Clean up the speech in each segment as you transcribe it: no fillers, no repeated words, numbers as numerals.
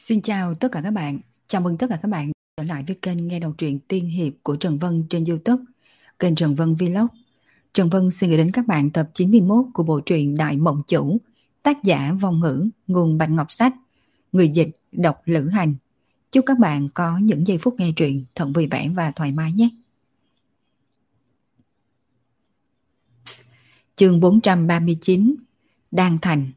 Xin chào tất cả các bạn. Chào mừng tất cả các bạn trở lại với kênh nghe đọc truyện tiên hiệp của Trần Vân trên YouTube, kênh Trần Vân Vlog. Trần Vân xin gửi đến các bạn tập 91 của bộ truyện Đại Mộng Chủ, tác giả Vong Ngữ, nguồn Bạch Ngọc Sách, người dịch đọc Lữ Hành. Chúc các bạn có những giây phút nghe truyện thật vui vẻ và thoải mái nhé. Chương 439, Đan Thành.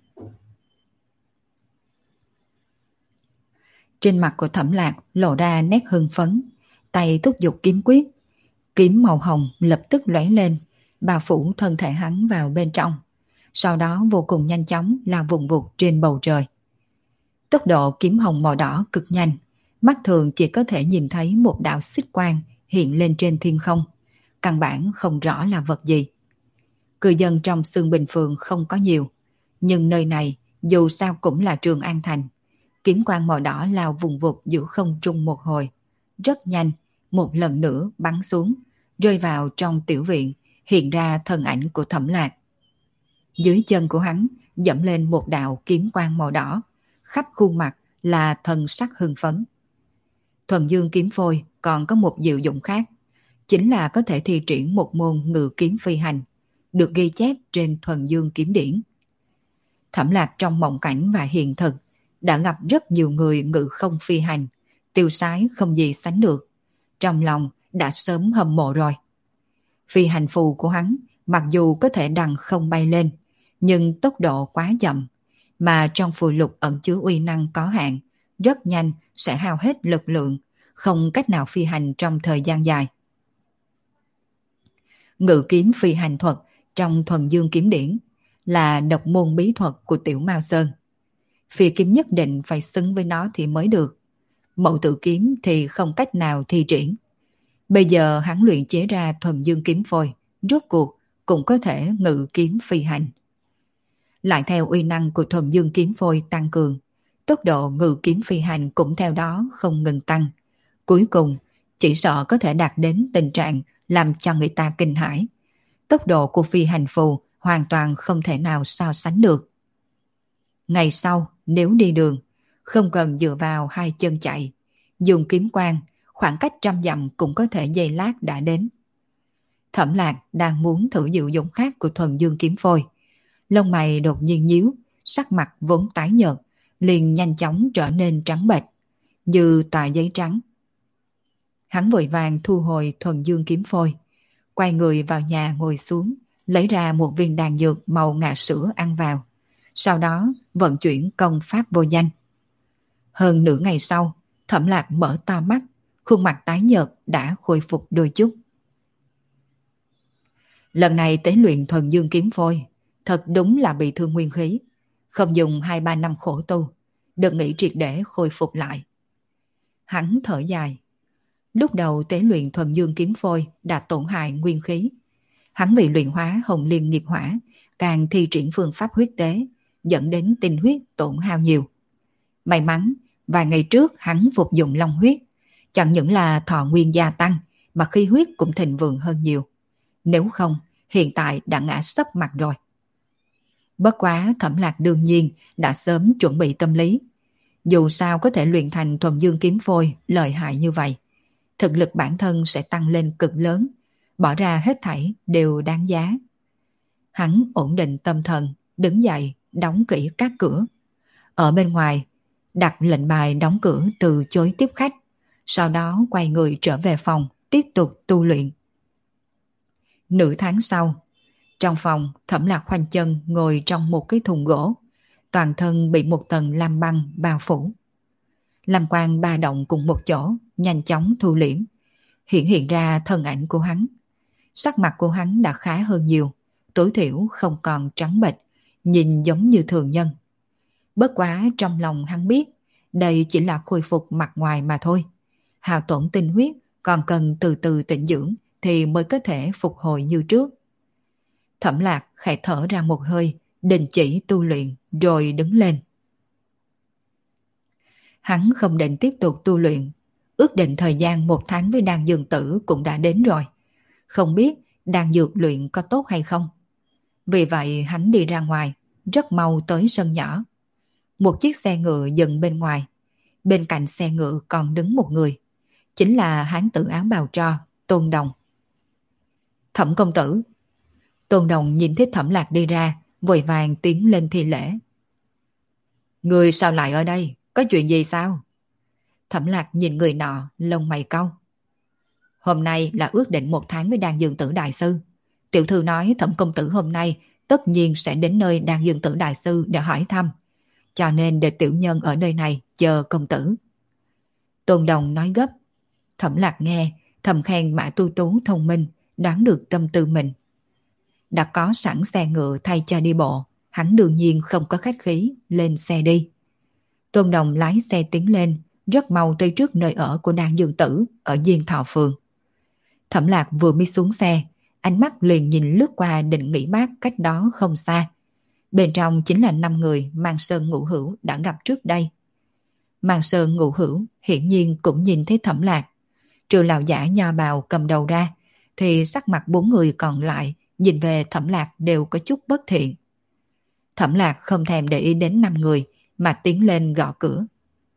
Trên mặt của Thẩm Lạc lộ ra nét hưng phấn, tay thúc giục kiếm quyết. Kiếm màu hồng lập tức lóe lên, bao phủ thân thể hắn vào bên trong. Sau đó vô cùng nhanh chóng lao vùng vụt trên bầu trời. Tốc độ kiếm hồng màu đỏ cực nhanh, mắt thường chỉ có thể nhìn thấy một đạo xích quang hiện lên trên thiên không. Căn bản không rõ là vật gì. Cư dân trong Xương Bình Phường không có nhiều, nhưng nơi này dù sao cũng là Trường An Thành. Kiếm quang màu đỏ lao vùng vụt giữa không trung một hồi, rất nhanh, một lần nữa bắn xuống, rơi vào trong tiểu viện, hiện ra thân ảnh của Thẩm Lạc. Dưới chân của hắn dẫm lên một đạo kiếm quang màu đỏ, khắp khuôn mặt là thần sắc hưng phấn. Thuần Dương kiếm phôi còn có một diệu dụng khác, chính là có thể thi triển một môn ngự kiếm phi hành, được ghi chép trên Thuần Dương kiếm điển. Thẩm Lạc trong mộng cảnh và hiện thực đã gặp rất nhiều người ngự không phi hành, tiêu sái không gì sánh được. Trong lòng đã sớm hâm mộ rồi. Phi hành phù của hắn mặc dù có thể đằng không bay lên, nhưng tốc độ quá chậm, mà trong phù lục ẩn chứa uy năng có hạn, rất nhanh sẽ hao hết lực lượng, không cách nào phi hành trong thời gian dài. Ngự kiếm phi hành thuật trong Thuần Dương kiếm điển là độc môn bí thuật của Tiểu Mao Sơn. Phi kiếm nhất định phải xứng với nó thì mới được. Mậu tự kiếm thì không cách nào thi triển. Bây giờ hắn luyện chế ra Thuần Dương kiếm phôi, rốt cuộc cũng có thể ngự kiếm phi hành. Lại theo uy năng của Thuần Dương kiếm phôi tăng cường, tốc độ ngự kiếm phi hành cũng theo đó không ngừng tăng. Cuối cùng, chỉ sợ có thể đạt đến tình trạng làm cho người ta kinh hãi. Tốc độ của phi hành phù hoàn toàn không thể nào so sánh được. Ngày sau, nếu đi đường, không cần dựa vào hai chân chạy, dùng kiếm quang, khoảng cách 100 dặm cũng có thể giây lát đã đến. Thẩm Lạc đang muốn thử diệu dụng khác của Thuần Dương kiếm phôi. Lông mày đột nhiên nhíu, sắc mặt vốn tái nhợt, liền nhanh chóng trở nên trắng bệch, như tòa giấy trắng. Hắn vội vàng thu hồi Thuần Dương kiếm phôi, quay người vào nhà ngồi xuống, lấy ra một viên đan dược màu ngà sữa ăn vào. Sau đó vận chuyển công pháp vô danh. Hơn nửa ngày sau, Thẩm Lạc mở to mắt, khuôn mặt tái nhợt đã khôi phục đôi chút. Lần này tế luyện Thuần Dương kiếm phôi, thật đúng là bị thương nguyên khí. Không dùng 2-3 năm khổ tu, được nghĩ triệt để khôi phục lại. Hắn thở dài. Lúc đầu tế luyện Thuần Dương kiếm phôi đã tổn hại nguyên khí. Hắn vì luyện hóa Hồng Liên nghiệp hỏa, càng thi triển phương pháp huyết tế, dẫn đến tinh huyết tổn hao nhiều. May mắn, vài ngày trước hắn phục dụng long huyết, chẳng những là thọ nguyên gia tăng, mà khí huyết cũng thịnh vượng hơn nhiều. Nếu không, hiện tại đã ngã sấp mặt rồi. Bất quá Thẩm Lạc đương nhiên đã sớm chuẩn bị tâm lý. Dù sao có thể luyện thành Thuần Dương kiếm phôi lợi hại như vậy, thực lực bản thân sẽ tăng lên cực lớn, bỏ ra hết thảy đều đáng giá. Hắn ổn định tâm thần, đứng dậy, đóng kỹ các cửa. Ở bên ngoài, đặt lệnh bài đóng cửa từ chối tiếp khách, sau đó quay người trở về phòng, tiếp tục tu luyện. Nửa tháng sau, trong phòng, Thẩm Lạc khoanh chân ngồi trong một cái thùng gỗ, toàn thân bị một tầng lam băng bao phủ. Lam quang ba động cùng một chỗ, nhanh chóng thu liễm, hiện ra thân ảnh của hắn. Sắc mặt của hắn đã khá hơn nhiều, tối thiểu không còn trắng bệch, nhìn giống như thường nhân. Bất quá trong lòng hắn biết, đây chỉ là khôi phục mặt ngoài mà thôi. Hao tổn tinh huyết còn cần từ từ tĩnh dưỡng thì mới có thể phục hồi như trước. Thẩm Lạc khẽ thở ra một hơi, đình chỉ tu luyện rồi đứng lên. Hắn không định tiếp tục tu luyện, ước định thời gian 1 tháng với Đan Dương Tử cũng đã đến rồi. Không biết đan dược luyện có tốt hay không. Vì vậy hắn đi ra ngoài, rất mau tới sân nhỏ. Một chiếc xe ngựa dừng bên ngoài. bên cạnh xe ngựa còn đứng một người, chính là hán tử áo bào tro, Tôn Đồng. Thẩm công tử. Tôn Đồng nhìn thấy Thẩm Lạc đi ra, vội vàng tiến lên thi lễ. Người sao lại ở đây? Có chuyện gì sao? Thẩm Lạc nhìn người nọ, lông mày cau. Hôm nay là ước định 1 tháng với Đan Dương Tử Đại Sư. Tiểu thư nói Thẩm công tử hôm nay tất nhiên sẽ đến nơi Đan Dương Tử Đại Sư để hỏi thăm. Cho nên để tiểu nhân ở nơi này chờ công tử. Tôn Đồng nói gấp. Thẩm Lạc nghe, thầm khen Mã Tu Tú thông minh, đoán được tâm tư mình. Đã có sẵn xe ngựa thay cho đi bộ, hắn đương nhiên không có khách khí, lên xe đi. Tôn Đồng lái xe tiến lên, rất mau tới trước nơi ở của Đan Dương Tử ở Diên Thọ Phường. Thẩm Lạc vừa mới xuống xe, ánh mắt liền nhìn lướt qua đình nghỉ mát cách đó không xa. Bên trong chính là 5 người Mang Sơn Ngũ Hữu đã gặp trước đây. Mang Sơn Ngũ Hữu hiển nhiên cũng nhìn thấy Thẩm Lạc. Trừ lão giả nho bào cầm đầu ra, thì sắc mặt 4 người còn lại nhìn về Thẩm Lạc đều có chút bất thiện. Thẩm Lạc không thèm để ý đến 5 người mà tiến lên gõ cửa.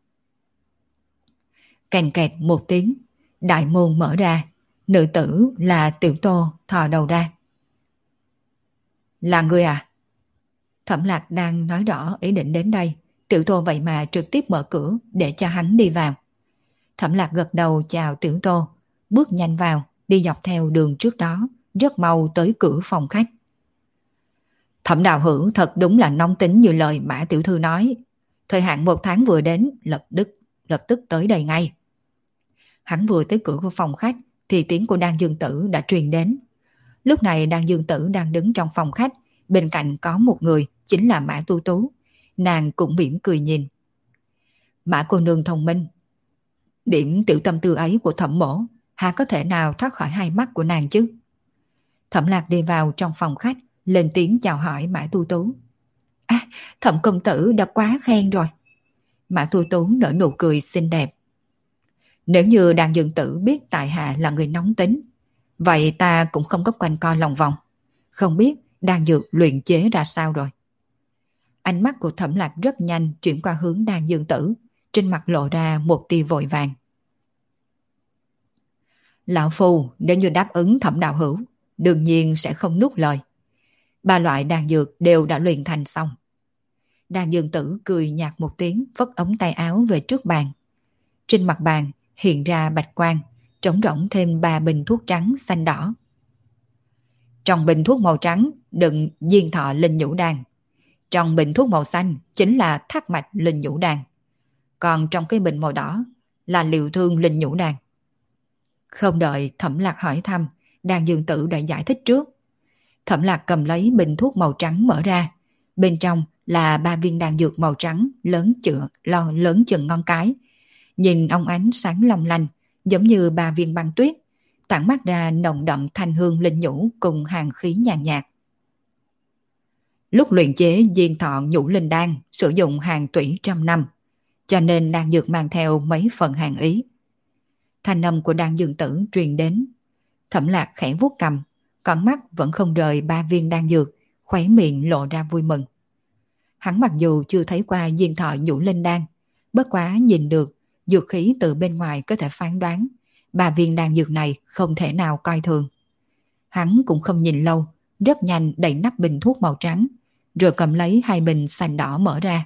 Kèn kẹt một tiếng, đại môn mở ra, nữ tử là Tiểu Tô thò đầu ra. Là người à? Thẩm Lạc đang nói rõ ý định đến đây, Tiểu Tô vậy mà trực tiếp mở cửa để cho hắn đi vào. Thẩm Lạc gật đầu chào Tiểu Tô, bước nhanh vào, đi dọc theo đường trước đó, rất mau tới cửa phòng khách. Thẩm Đạo Hữu thật đúng là nóng tính như lời Mã tiểu thư nói. Thời hạn 1 tháng vừa đến, lập tức tới đây ngay. Hắn vừa tới cửa của phòng khách thì tiếng của Đan Dương Tử đã truyền đến. Lúc này Đan Dương Tử đang đứng trong phòng khách, bên cạnh có một người, chính là Mã Tu Tú. Nàng cũng mỉm cười nhìn. Mã cô nương thông minh. Điểm tiểu tâm tư ấy của Thẩm mỗ, hà có thể nào thoát khỏi hai mắt của nàng chứ? Thẩm Lạc đi vào trong phòng khách, lên tiếng chào hỏi Mã Tu Tú. À, Thẩm công tử đã quá khen rồi. Mã Tu Tú nở nụ cười xinh đẹp. Nếu như Đan Dương Tử biết tại hạ là người nóng tính, vậy ta cũng không có quanh co lòng vòng. Không biết đan dược luyện chế ra sao rồi. Ánh mắt của Thẩm Lạc rất nhanh chuyển qua hướng Đan Dương Tử, trên mặt lộ ra một tia vội vàng. Lão phu nếu như đáp ứng Thẩm đạo hữu, đương nhiên sẽ không nuốt lời. 3 loại đan dược đều đã luyện thành xong. Đan Dương Tử cười nhạt một tiếng, vất ống tay áo về trước bàn. Trên mặt bàn hiện ra bạch quang, trống rỗng thêm 3 bình thuốc trắng xanh đỏ. Trong bình thuốc màu trắng đựng diên thọ linh nhũ đan. Trong bình thuốc màu xanh chính là thác mạch linh nhũ đan. Còn trong cái bình màu đỏ là liệu thương linh nhũ đan. Không đợi Thẩm Lạc hỏi thăm, Đan Dương Tử đã giải thích trước. Thẩm Lạc cầm lấy bình thuốc màu trắng mở ra. Bên trong là 3 viên đan dược màu trắng lớn chừng ngón cái. Nhìn óng ánh sáng long lanh, giống như 3 viên băng tuyết, tản mát ra nồng đậm thanh hương linh nhũ cùng hàn khí nhàn nhạt. Lúc luyện chế diên thọ nhũ linh đan sử dụng hàn tủy trăm năm, cho nên đan dược mang theo mấy phần hàn ý. Thanh âm của Đan Dương Tử truyền đến. Thẩm Lạc khẽ vuốt cầm, con mắt vẫn không rời 3 viên đan dược, khóe miệng lộ ra vui mừng. Hắn mặc dù chưa thấy qua diên thọ nhũ linh đan, bất quá nhìn được dược khí từ bên ngoài có thể phán đoán 3 viên đan dược này không thể nào coi thường. Hắn cũng không nhìn lâu, rất nhanh đậy nắp bình thuốc màu trắng, rồi cầm lấy 2 bình xanh đỏ mở ra.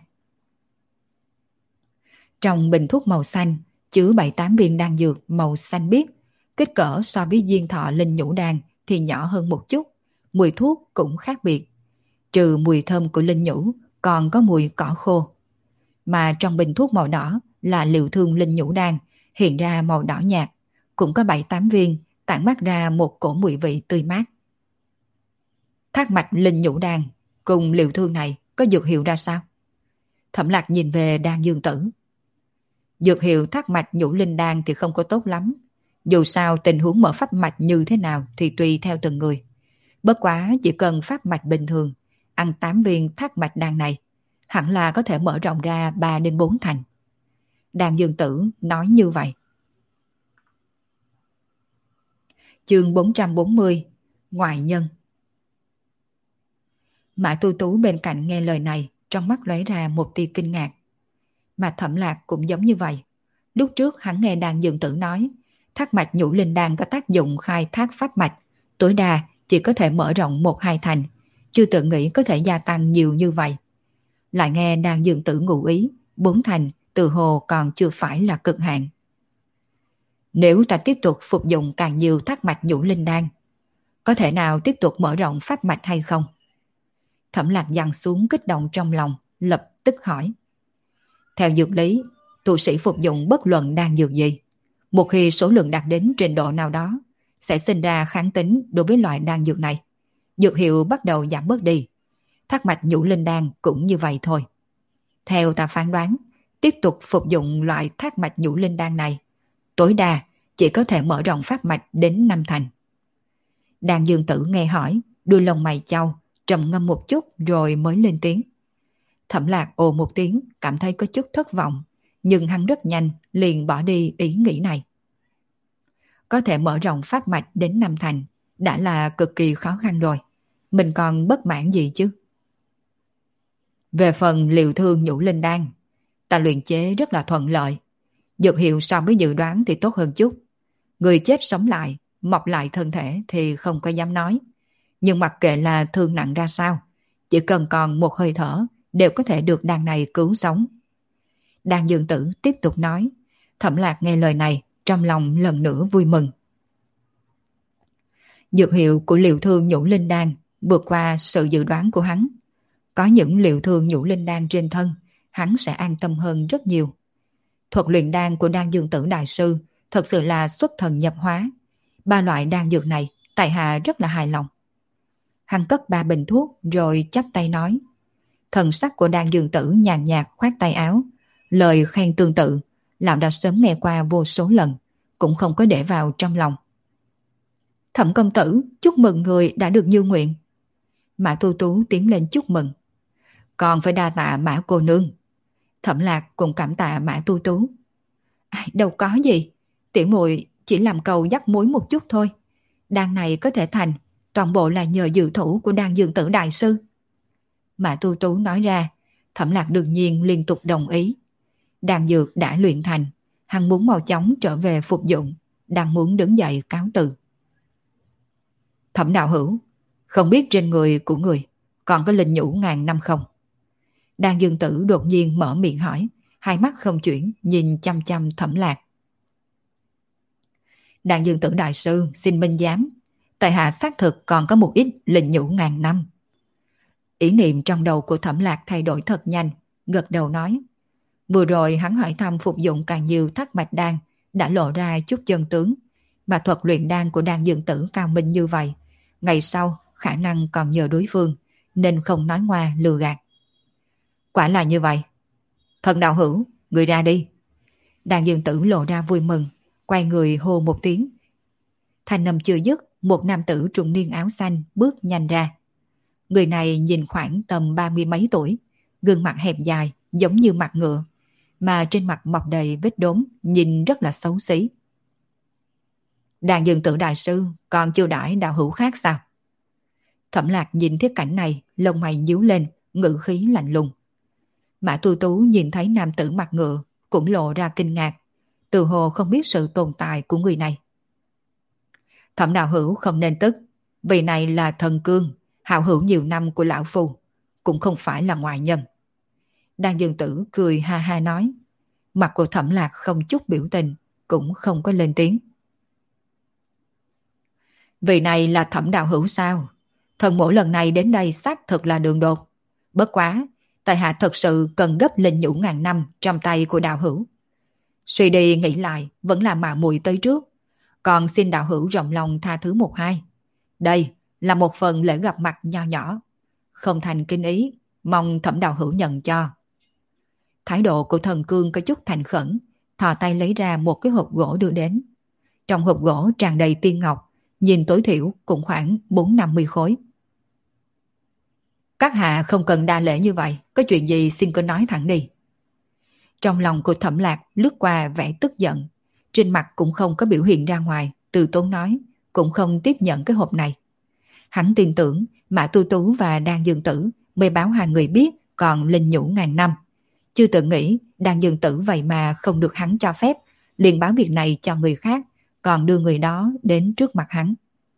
Trong bình thuốc màu xanh chứa 7-8 viên đan dược màu xanh biếc, kích cỡ so với diên thọ linh nhũ đan thì nhỏ hơn một chút, mùi thuốc cũng khác biệt. Trừ mùi thơm của linh nhũ, còn có mùi cỏ khô. Mà trong bình thuốc màu đỏ là liệu thương linh nhũ đan, hiện ra màu đỏ nhạt, cũng có 7-8 viên, tản mát ra một cổ mùi vị tươi mát. Thác mạch linh nhũ đan cùng liệu thương này có dược hiệu ra sao? Thẩm Lạc nhìn về Đan Dương Tử. Dược hiệu thác mạch nhũ linh đan thì không có tốt lắm. Dù sao tình huống mở pháp mạch như thế nào thì tùy theo từng người. Bất quá chỉ cần pháp mạch bình thường, ăn 8 viên thác mạch đan này, hẳn là có thể mở rộng ra 3 đến 4 thành. Đan Dương Tử nói như vậy. Chương 440 Ngoại nhân. Mã Tu Tú bên cạnh nghe lời này, trong mắt lóe ra một tia kinh ngạc. Mà Thẩm Lạc cũng giống như vậy. Lúc trước hắn nghe Đan Dương Tử nói, thác mạch nhũ linh đan có tác dụng khai thác pháp mạch, tối đa chỉ có thể mở rộng 1-2 thành, chưa từng nghĩ có thể gia tăng nhiều như vậy. Lại nghe Đan Dương Tử ngụ ý, 4 thành từ hồ còn chưa phải là cực hạn. Nếu ta tiếp tục phục dụng càng nhiều thác mạch nhũ linh đan, có thể nào tiếp tục mở rộng pháp mạch hay không? Thẩm Lạc giằng xuống kích động trong lòng, lập tức hỏi. Theo dược lý, tu sĩ phục dụng bất luận đan dược gì, một khi số lượng đạt đến trình độ nào đó, sẽ sinh ra kháng tính đối với loại đan dược này. Dược hiệu bắt đầu giảm bớt đi. Thác mạch nhũ linh đan cũng như vậy thôi. Theo ta phán đoán, tiếp tục phục dụng loại thác mạch nhũ linh đan này, tối đa chỉ có thể mở rộng pháp mạch đến 5 thành. Đan Dương Tử nghe hỏi, đuôi lông mày chau, trầm ngâm một chút rồi mới lên tiếng. Thẩm Lạc ồ một tiếng, cảm thấy có chút thất vọng, nhưng hắn rất nhanh liền bỏ đi ý nghĩ này. Có thể mở rộng pháp mạch đến 5 thành, đã là cực kỳ khó khăn rồi. Mình còn bất mãn gì chứ? Về phần liệu thương nhũ linh đan, ta luyện chế rất là thuận lợi. Dược hiệu so với dự đoán thì tốt hơn chút. Người chết sống lại, mọc lại thân thể thì không có dám nói. Nhưng mặc kệ là thương nặng ra sao, chỉ cần còn một hơi thở đều có thể được đan này cứu sống. Đan Dương Tử tiếp tục nói. Thẩm Lạc nghe lời này, trong lòng lần nữa vui mừng. Dược hiệu của liệu thương nhũ linh đan vượt qua sự dự đoán của hắn. Có những liệu thương nhũ linh đan trên thân, hắn sẽ an tâm hơn rất nhiều. Thuật luyện đan của Đan Dương Tử đại sư thật sự là xuất thần nhập hóa. 3 loại đan dược này tại hạ rất là hài lòng. Hắn cất 3 bình thuốc rồi chắp tay nói. Thần sắc của Đan Dương Tử nhàn nhạt khoát tay áo. Lời khen tương tự, lão đã sớm nghe qua vô số lần, cũng không có để vào trong lòng. Thẩm công tử, chúc mừng người đã được như nguyện. Mã Tu Tú tiến lên chúc mừng. Còn phải đa tạ Mã cô nương. Thẩm Lạc cũng cảm tạ Mã Tu Tú. Đâu có gì, tiểu muội chỉ làm cầu dắt muối một chút thôi. Đan này có thể thành, toàn bộ là nhờ dự thủ của Đan Dương Tử đại sư. Mã Tu Tú nói ra, Thẩm Lạc đương nhiên liên tục đồng ý. Đan dược đã luyện thành, hắn muốn mau chóng trở về phục dụng, đang muốn đứng dậy cáo từ. Thẩm đạo hữu, không biết trên người của người còn có linh nhũ ngàn năm không? Đan Dương Tử đột nhiên mở miệng hỏi, hai mắt không chuyển, nhìn chăm chăm Thẩm Lạc. Đan Dương Tử đại sư xin minh giám, tại hạ xác thực còn có một ít linh nhũ ngàn năm. Ý niệm trong đầu của Thẩm Lạc thay đổi thật nhanh, gật đầu nói. Vừa rồi hắn hỏi thăm phục dụng càng nhiều thác mạch đan, đã lộ ra chút chân tướng, mà thuật luyện đan của Đan Dương Tử cao minh như vậy, ngày sau khả năng còn nhờ đối phương, nên không nói ngoa lừa gạt. Quả là như vậy. Thần đạo hữu, người ra đi. Đan Dương Tử lộ ra vui mừng, quay người hô một tiếng. Thanh âm chưa dứt, một nam tử trung niên áo xanh bước nhanh ra. Người này nhìn khoảng tầm 30 mấy tuổi, gương mặt hẹp dài, giống như mặt ngựa, mà trên mặt mọc đầy vết đốm, nhìn rất là xấu xí. Đan Dương Tử đại sư còn chiêu đãi đạo hữu khác sao? Thẩm Lạc nhìn thấy cảnh này, lông mày nhíu lên, ngữ khí lạnh lùng. Mã Tu Tú nhìn thấy nam tử mặt ngựa, cũng lộ ra kinh ngạc, tự hồ không biết sự tồn tại của người này. Thẩm đạo hữu không nên tức, vì này là thần cương, hảo hữu nhiều năm của lão phu, cũng không phải là ngoại nhân. Đan Dương Tử cười ha ha nói. Mặt của Thẩm Lạc không chút biểu tình, cũng không có lên tiếng. Vì này là Thẩm đạo hữu sao? Thần mỗi lần này đến đây xác thực là đường đột. Bất quá, tại hạ thật sự cần gấp linh nhũ ngàn năm trong tay của đạo hữu. Suy đi nghĩ lại, vẫn là mạo muội tới trước. Còn xin đạo hữu rộng lòng tha thứ 1-2. Đây là một phần lễ gặp mặt nho nhỏ. Không thành kinh ý, mong Thẩm đạo hữu nhận cho. Thái độ của thần cương có chút thành khẩn, thò tay lấy ra một cái hộp gỗ đưa đến. Trong hộp gỗ tràn đầy tiên ngọc, nhìn tối thiểu cũng khoảng 4-50 khối. Các hạ không cần đa lễ như vậy, có chuyện gì xin cứ nói thẳng đi. Trong lòng của Thẩm Lạc lướt qua vẻ tức giận, trên mặt cũng không có biểu hiện ra ngoài, từ tốn nói, cũng không tiếp nhận cái hộp này. Hắn tin tưởng Mã Tu Tú và Đan Dương Tử mới báo hai người biết còn linh nhũ ngàn năm, chưa từng nghĩ Đan Dương Tử vậy mà không được hắn cho phép, liền báo việc này cho người khác, còn đưa người đó đến trước mặt hắn.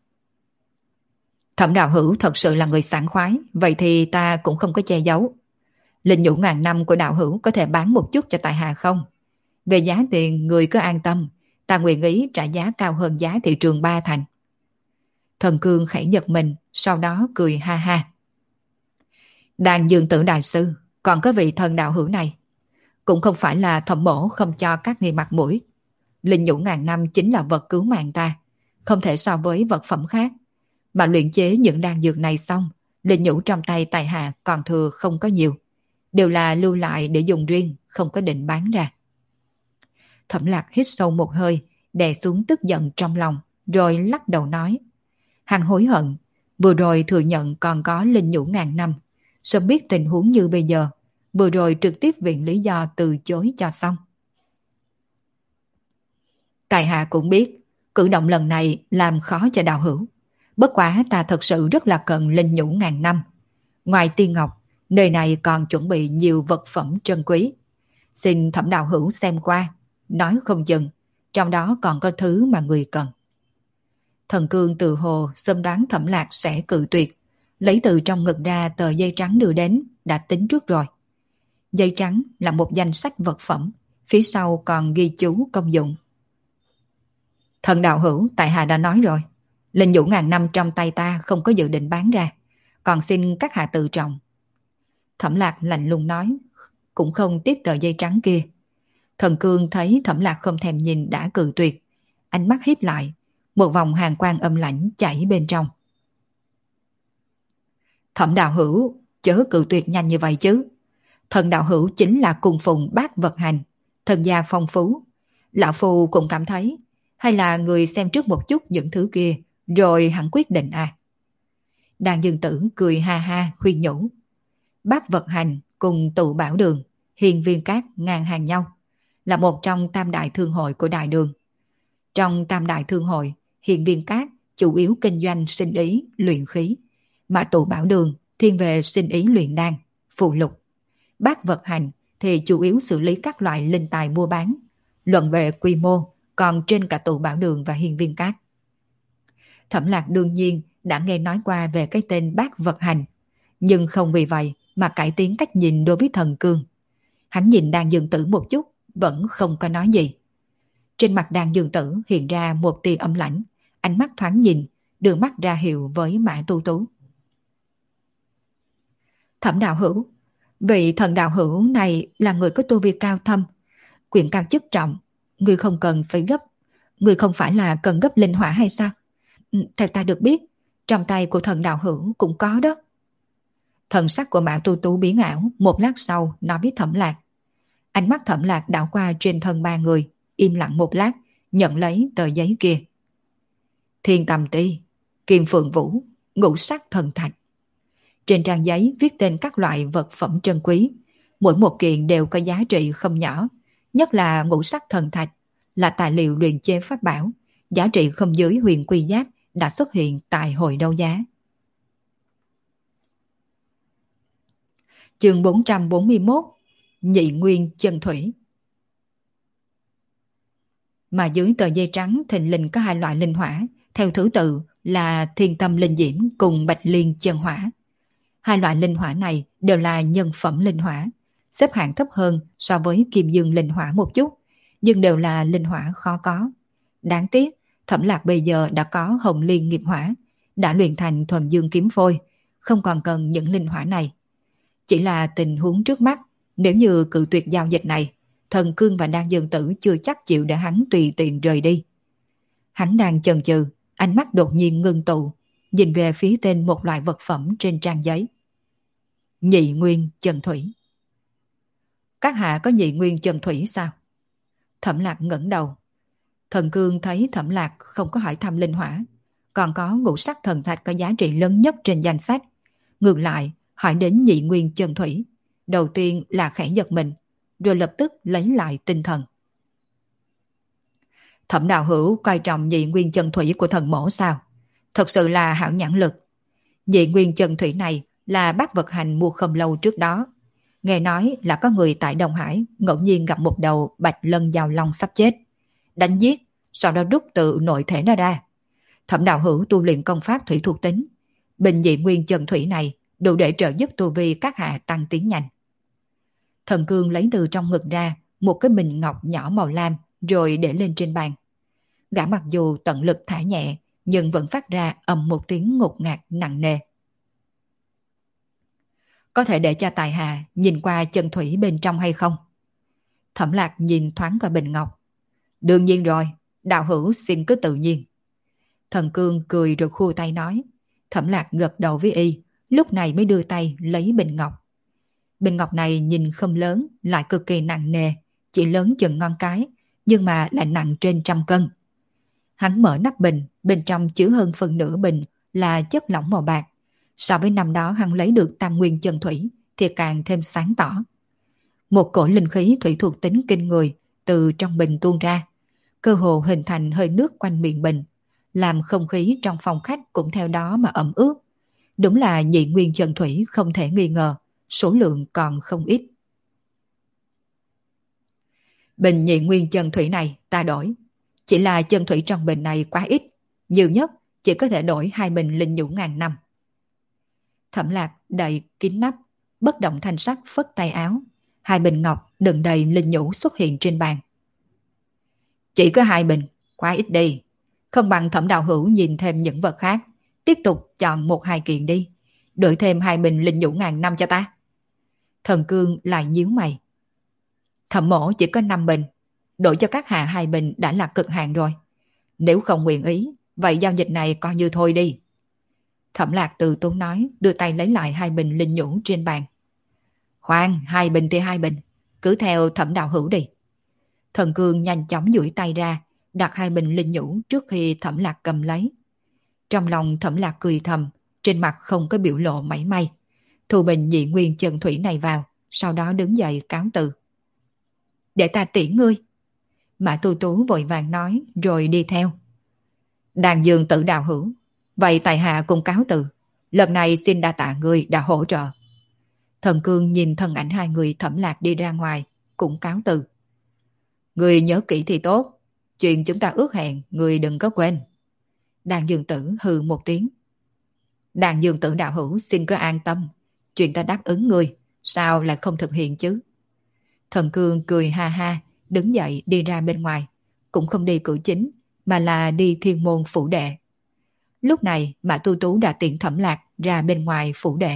Thẩm Đạo Hữu thật sự là người sảng khoái, vậy thì ta cũng không có che giấu. Linh nhũ ngàn năm của Đạo Hữu có thể bán một chút cho tại hạ không? Về giá tiền người cứ an tâm, ta nguyện ý trả giá cao hơn giá thị trường 3 thành. Thần Cương khẽ giật mình, sau đó cười ha ha. Đàn Dương Tử đại sư, còn có vị thần đạo hữu này. Cũng không phải là Thẩm mỗ không cho các ngươi mặt mũi. Linh nhũ ngàn năm chính là vật cứu mạng ta, không thể so với vật phẩm khác. Mà luyện chế những đan dược này xong, linh nhũ trong tay tài hạ còn thừa không có nhiều. Đều là lưu lại để dùng riêng, không có định bán ra. Thẩm Lạc hít sâu một hơi, đè xuống tức giận trong lòng, rồi lắc đầu nói. Hắn hối hận, vừa rồi thừa nhận còn có linh nhũ ngàn năm. Sớm biết tình huống như bây giờ, vừa rồi trực tiếp viện lý do từ chối cho xong. Tài hạ cũng biết, cử động lần này làm khó cho đạo hữu. Bất quá ta thật sự rất là cần linh nhũ ngàn năm. Ngoài tiên ngọc, nơi này còn chuẩn bị nhiều vật phẩm trân quý. Xin Thẩm đạo hữu xem qua, nói không chừng, trong đó còn có thứ mà người cần. Thần Cương từ hồ xâm đoán Thẩm Lạc sẽ cự tuyệt, lấy từ trong ngực ra tờ giấy trắng đưa đến, đã tính trước rồi. Giấy trắng là một danh sách vật phẩm, phía sau còn ghi chú công dụng. Thần đạo hữu, tại hạ đã nói rồi, linh nhũ ngàn năm trong tay ta không có dự định bán ra, còn xin các hạ tự trọng. Thẩm Lạc lạnh lùng nói, cũng không tiếp tờ giấy trắng kia. Thần Cương thấy Thẩm Lạc không thèm nhìn đã cự tuyệt, ánh mắt híp lại, một vòng hàn quang âm lãnh chảy bên trong. Thẩm đạo hữu, chớ cự tuyệt nhanh như vậy chứ. Thần đạo hữu chính là cung phụng bát vật hành, thần gia phong phú. Lão Phu cũng cảm thấy, hay là người xem trước một chút những thứ kia, rồi hẳn quyết định à. Đàn Dương Tử cười ha ha khuyên nhủ. Bát vật hành cùng tụ bảo đường, hiền viên cát ngang hàng nhau, là một trong tam đại thương hội của đại đường. Trong tam đại thương hội, hiền viên cát chủ yếu kinh doanh sinh ý, luyện khí, mà tụ bảo đường thiên về sinh ý luyện đan, phụ lục. Bát vật hành thì chủ yếu xử lý các loại linh tài mua bán, luận về quy mô còn trên cả tụ bảo đường và hiền viên cát. Thẩm Lạc đương nhiên đã nghe nói qua về cái tên bát vật hành, nhưng không vì vậy mà cải tiến cách nhìn đối với Thần Cương. Hắn nhìn Đan Dương Tử một chút, vẫn không có nói gì. Trên mặt Đan Dương Tử hiện ra một tia âm lãnh, ánh mắt thoáng nhìn, đưa mắt ra hiệu với Mã Tu Tú. Thẩm đạo hữu, vị thần đạo hữu này là người có tu vi cao thâm, quyền cao chức trọng, người không cần phải gấp. Người không phải là cần gấp linh hỏa hay sao? Theo ta được biết, trong tay của thần đạo hữu cũng có đó. Thần sắc của Mã Tu Tú biến ảo, một lát sau nói với Thẩm Lạc. Ánh mắt Thẩm Lạc đảo qua trên thân ba người, im lặng một lát, nhận lấy tờ giấy kia. Thiên Tầm Ti, Kim Phượng Vũ, Ngũ Sắc Thần Thạch. Trên trang giấy viết tên các loại vật phẩm trân quý, mỗi một kiện đều có giá trị không nhỏ, nhất là Ngũ Sắc Thần Thạch là tài liệu luyện chế pháp bảo, giá trị không dưới huyền quy giáp đã xuất hiện tại hội đấu giá. Chương 441, Nhị Nguyên Chân Thủy. Mà dưới tờ giấy trắng thình lình có hai loại linh hỏa, theo thứ tự là Thiên Tâm Linh Diễm cùng Bạch Liên Chân Hỏa. Hai loại linh hỏa này đều là nhân phẩm linh hỏa, xếp hạng thấp hơn so với Kim Dương linh hỏa một chút, nhưng đều là linh hỏa khó có. Đáng tiếc, Thẩm Lạc bây giờ đã có Hồng Liên nghiệp hỏa, đã luyện thành Thuần Dương kiếm phôi, không còn cần những linh hỏa này. Chỉ là tình huống trước mắt, nếu như cự tuyệt giao dịch này, Thần Cương và Đan Dương Tử chưa chắc chịu để hắn tùy tiện rời đi. Hắn đang chần chừ, ánh mắt đột nhiên ngưng tụ, nhìn về phía tên một loại vật phẩm trên trang giấy. Nhị Nguyên Chân Thủy. Các hạ có nhị nguyên chân thủy sao? Thẩm Lạc ngẩng đầu. Thần Cương thấy Thẩm Lạc không có hỏi thăm linh hỏa, còn có Ngũ Sắc Thần Thạch có giá trị lớn nhất trên danh sách. Ngược lại, hỏi đến nhị nguyên chân thủy. Đầu tiên là khẽ giật mình, rồi lập tức lấy lại tinh thần. Thẩm đạo hữu coi trọng nhị nguyên chân thủy của thần mổ sao? Thật sự là hảo nhãn lực. Nhị nguyên chân thủy này là bác vật hành mua không lâu trước đó. Nghe nói là có người tại Đông Hải ngẫu nhiên gặp một đầu bạch lân giao long sắp chết. Đánh giết, sau đó rút từ nội thể nó ra. Thẩm Đạo Hữu tu luyện công pháp thủy thuộc tính. Bình dị nguyên chân thủy này đủ để trợ giúp tu vi các hạ tăng tiến nhanh. Thần Cương lấy từ trong ngực ra một cái bình ngọc nhỏ màu lam rồi để lên trên bàn. Gã mặc dù tận lực thả nhẹ nhưng vẫn phát ra ầm một tiếng ngột ngạt nặng nề. Có thể để cho tài hạ nhìn qua chân thủy bên trong hay không? Thẩm Lạc nhìn thoáng qua bình ngọc. Đương nhiên rồi, đạo hữu xin cứ tự nhiên. Thần Cương cười rồi khua tay nói. Thẩm Lạc gật đầu với y, lúc này mới đưa tay lấy bình ngọc. Bình ngọc này nhìn không lớn, lại cực kỳ nặng nề, chỉ lớn chừng ngón cái, nhưng mà lại nặng trên 100 cân. Hắn mở nắp bình, bên trong chứa hơn phần nửa bình là chất lỏng màu bạc. So với năm đó hắn lấy được tam nguyên chân thủy thì càng thêm sáng tỏ. Một cổ linh khí thủy thuộc tính kinh người từ trong bình tuôn ra, cơ hồ hình thành hơi nước quanh miệng bình, làm không khí trong phòng khách cũng theo đó mà ẩm ướt. Đúng là nhị nguyên chân thủy không thể nghi ngờ, số lượng còn không ít. Bình nhị nguyên chân thủy này ta đổi. Chỉ là chân thủy trong bình này quá ít, nhiều nhất chỉ có thể đổi 2 bình linh nhũ ngàn năm. Thẩm Lạc đậy kín nắp, bất động thanh sắc phất tay áo. 2 bình ngọc đựng đầy linh nhũ xuất hiện trên bàn. Chỉ có 2 bình, quá ít đi. Không bằng Thẩm đạo hữu nhìn thêm những vật khác, tiếp tục chọn 1-2 kiện đi. Đổi thêm 2 bình linh nhũ ngàn năm cho ta. Thần Cương lại nhíu mày. Thẩm mổ chỉ có 5 bình, đổi cho các hạ 2 bình đã là cực hạn rồi. Nếu không nguyện ý, vậy giao dịch này coi như thôi đi. Thẩm Lạc từ tốn nói, đưa tay lấy lại 2 bình linh nhũ trên bàn. Khoan, 2 bình thì 2 bình, cứ theo Thẩm đạo hữu đi. Thần Cương nhanh chóng duỗi tay ra, đặt 2 bình linh nhũ trước khi Thẩm Lạc cầm lấy. Trong lòng Thẩm Lạc cười thầm, trên mặt không có biểu lộ mảy may. Thu bình nhị nguyên chân thủy này vào, sau đó đứng dậy cáo từ. Để ta tiễn ngươi. Mã Tu Tú vội vàng nói rồi đi theo. Đàn Dương tự đạo hữu, vậy tại hạ cùng cáo từ. Lần này xin đa tạ ngươi đã hỗ trợ. Thần Cương nhìn thân ảnh 2 người Thẩm Lạc đi ra ngoài, cũng cáo từ. Ngươi nhớ kỹ thì tốt, chuyện chúng ta ước hẹn ngươi đừng có quên. Đàn Dương Tử hừ một tiếng. Đàn Dương Tử đạo hữu xin cứ an tâm, chuyện ta đáp ứng ngươi, sao lại không thực hiện chứ? Thần Cương cười ha ha, đứng dậy đi ra bên ngoài, cũng không đi cửa chính, mà là đi thiên môn phủ đệ. Lúc này Mã Tu Tú đã tiễn Thẩm Lạc ra bên ngoài phủ đệ.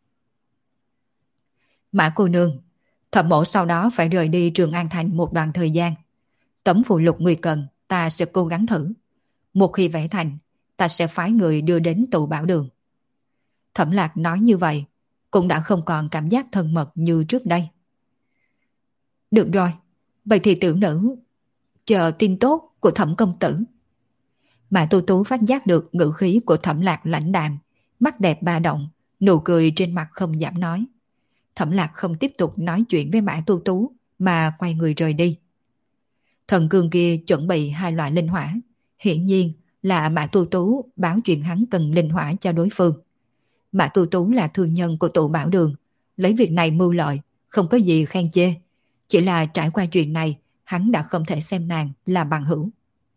Mã cô nương, Thẩm mổ sau đó phải rời đi Trường An Thành một đoạn thời gian. Tấm phụ lục người cần, ta sẽ cố gắng thử. Một khi vẽ thành, ta sẽ phái người đưa đến tụ bảo đường. Thẩm Lạc nói như vậy, cũng đã không còn cảm giác thân mật như trước đây. Được rồi, vậy thì tiểu nữ chờ tin tốt của Thẩm công tử. Mã Tu Tú phát giác được ngữ khí của Thẩm Lạc lãnh đạm, mắt đẹp ba động, nụ cười trên mặt không giảm nói. Thẩm Lạc không tiếp tục nói chuyện với Mã Tu Tú mà quay người rời đi. Thần Cương kia chuẩn bị 2 loại linh hỏa, hiển nhiên là Mã Tu Tú báo chuyện hắn cần linh hỏa cho đối phương. Mã Tu Tú là thương nhân của tụ bảo đường, lấy việc này mưu lợi, không có gì khen chê. Chỉ là trải qua chuyện này, hắn đã không thể xem nàng là bằng hữu.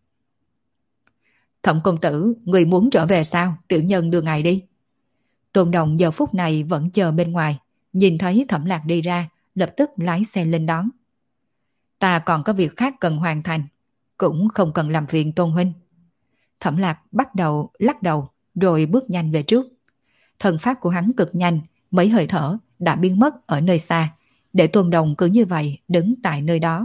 Thẩm công tử, người muốn trở về sao? Tiểu nhân đưa ngài đi. Tôn Đồng giờ phút này vẫn chờ bên ngoài, nhìn thấy Thẩm Lạc đi ra, lập tức lái xe lên đón. Ta còn có việc khác cần hoàn thành, cũng không cần làm phiền Tôn huynh. Thẩm Lạc bắt đầu lắc đầu, rồi bước nhanh về trước. Thần pháp của hắn cực nhanh, mấy hơi thở đã biến mất ở nơi xa, để Tôn Đồng cứ như vậy đứng tại nơi đó.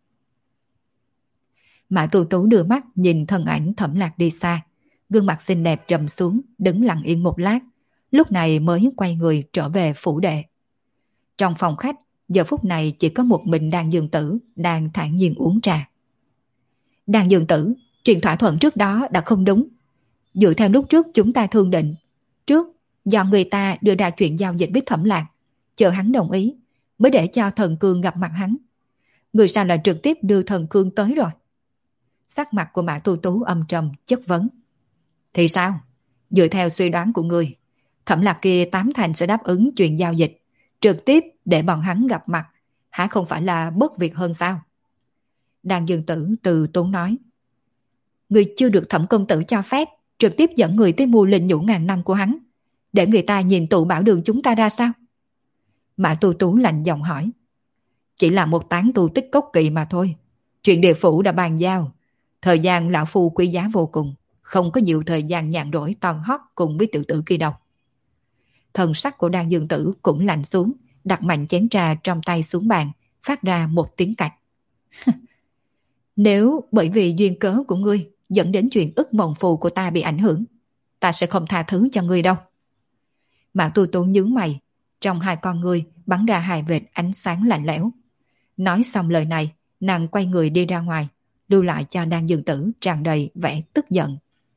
Mã Tu Tú đưa mắt nhìn thân ảnh Thẩm Lạc đi xa, gương mặt xinh đẹp trầm xuống, đứng lặng yên một lát, lúc này mới quay người trở về phủ đệ. Trong phòng khách, giờ phút này chỉ có một mình Đan Dương Tử đang thản nhiên uống trà. Đan Dương Tử, chuyện thỏa thuận trước đó đã không đúng. Dựa theo lúc trước chúng ta thương định, trước do người ta đưa ra chuyện giao dịch với Thẩm Lạc, chờ hắn đồng ý, mới để cho Thần Cương gặp mặt hắn. Người sao lại trực tiếp đưa Thần Cương tới rồi? Sắc mặt của Mã Tu Tú âm trầm chất vấn. Thì sao? Dựa theo suy đoán của người, Thẩm Lạc kia 8 thành sẽ đáp ứng chuyện giao dịch, trực tiếp để bọn hắn gặp mặt, hả không phải là bất việc hơn sao? Đan Dương Tử từ tốn nói. Người chưa được Thẩm công tử cho phép, trực tiếp dẫn người tới mua linh nhũ ngàn năm của hắn, để người ta nhìn tụ bảo đường chúng ta ra sao? Mã Tu Tú lạnh giọng hỏi. Chỉ là một tán tu tích cốc kỵ mà thôi. Chuyện địa phủ đã bàn giao. Thời gian lão phu quý giá vô cùng, không có nhiều thời gian nhàn rỗi toàn hót cùng với tự tử kia đâu. Thần sắc của Đan Dương Tử cũng lạnh xuống, đặt mạnh chén trà trong tay xuống bàn, phát ra một tiếng cạch. Nếu bởi vì duyên cớ của ngươi dẫn đến chuyện ức mộng phù của ta bị ảnh hưởng, ta sẽ không tha thứ cho ngươi đâu. Mã Tu Tú nhướng mày, trong hai con ngươi bắn ra hai vệt ánh sáng lạnh lẽo. Nói xong lời này, nàng quay người đi ra ngoài, lưu lại cho Đan Dương Tử tràn đầy vẻ tức giận.